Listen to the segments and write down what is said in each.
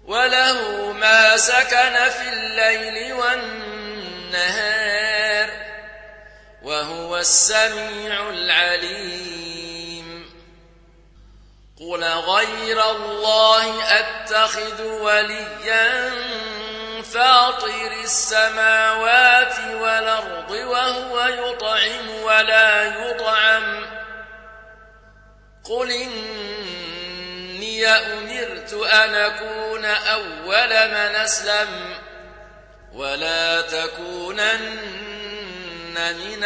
وله ما سكن في الليل والنهار وهو السميع العليم قل غير الله أتخذ وليا فاطر السماوات والأرض وهو يطعم ولا يطعم قل إني أمرت أن أكون أول من أسلم ولا تكونن من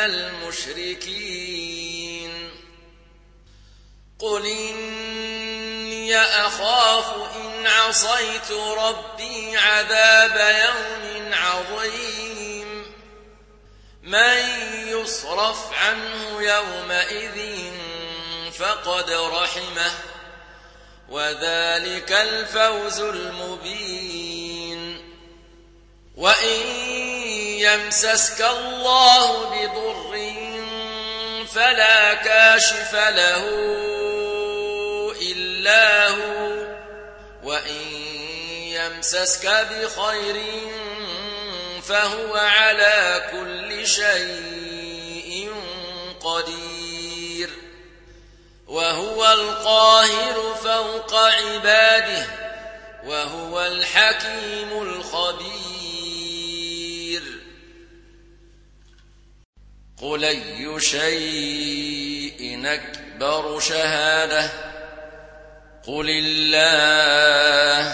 المشركين قل إني أخاف إن عصيت ربي عذاب يوم عظيم من يصرف عنه يومئذ فقد رحمه وذلك الفوز المبين وإن يمسسك الله بضر فلا كاشف له إلا هو وإن يمسسك بخير فهو على كل شيء قدير وهو القاهر فوق عباده وهو الحكيم الخبير قل أي شيء أكبر شهادة قل الله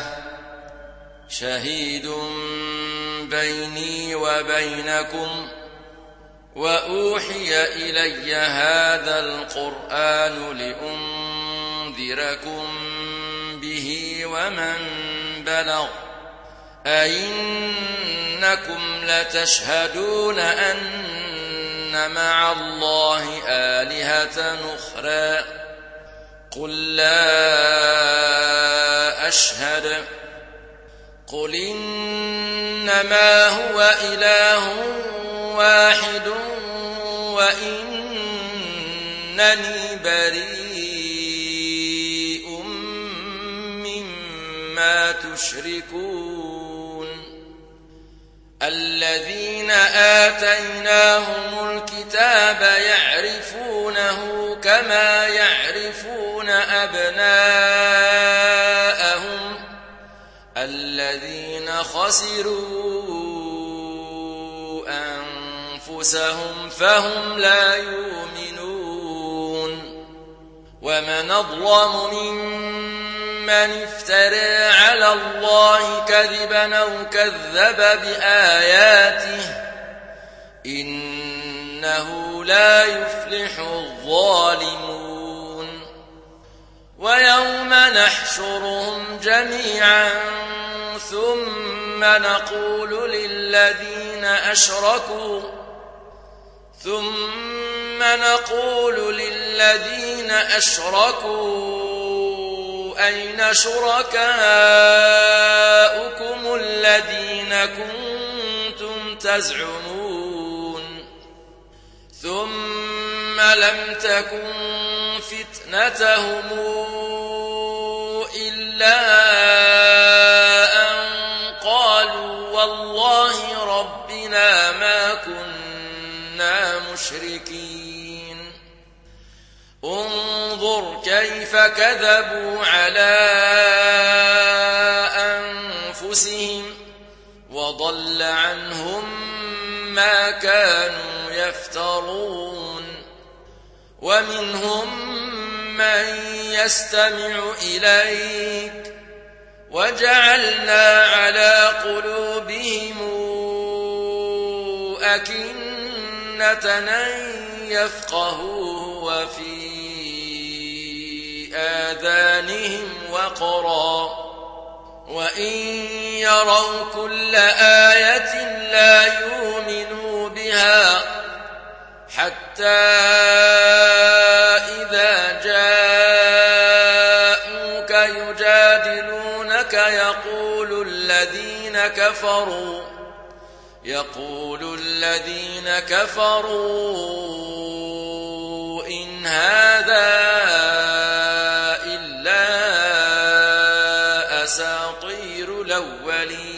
شهيد بيني وبينكم وأوحي إلي هذا القرآن لأنذركم به ومن بلغ أئنكم لتشهدون أن مع الله آلهة أخرى قل لا أشهد قل إنما هو إله واحد وإنني بريء مما تشركون الذين آتيناهم الكتاب يعرفونه كما يعرفون أبناءهم الذين خسروا أنفسهم فهم لا يؤمنون ومن أظلم ممن افترى على الله كذبا أو كذب بآياته إنه لا يفلح الظالمون ويوم نحشرهم جميعا ثم نقول للذين أشركوا أين شركاؤكم الذين كنتم تزعمون ثم لم تكن فتنتهم إلا أن قالوا والله ربنا ما كنا مشركين انظر كيف كذبوا على أنفسهم وضل عنهم ما كانوا يفترون ومنهم من يستمع إليك وجعلنا على قلوبهم أكنة أن يفقهوه وفي آذانهم وقرا وإن يروا كل آية لا يؤمنوا بها حتى إذا جاءوك يجادلونك يقول الذين كفروا إن هذا إلا أساطير الأولين.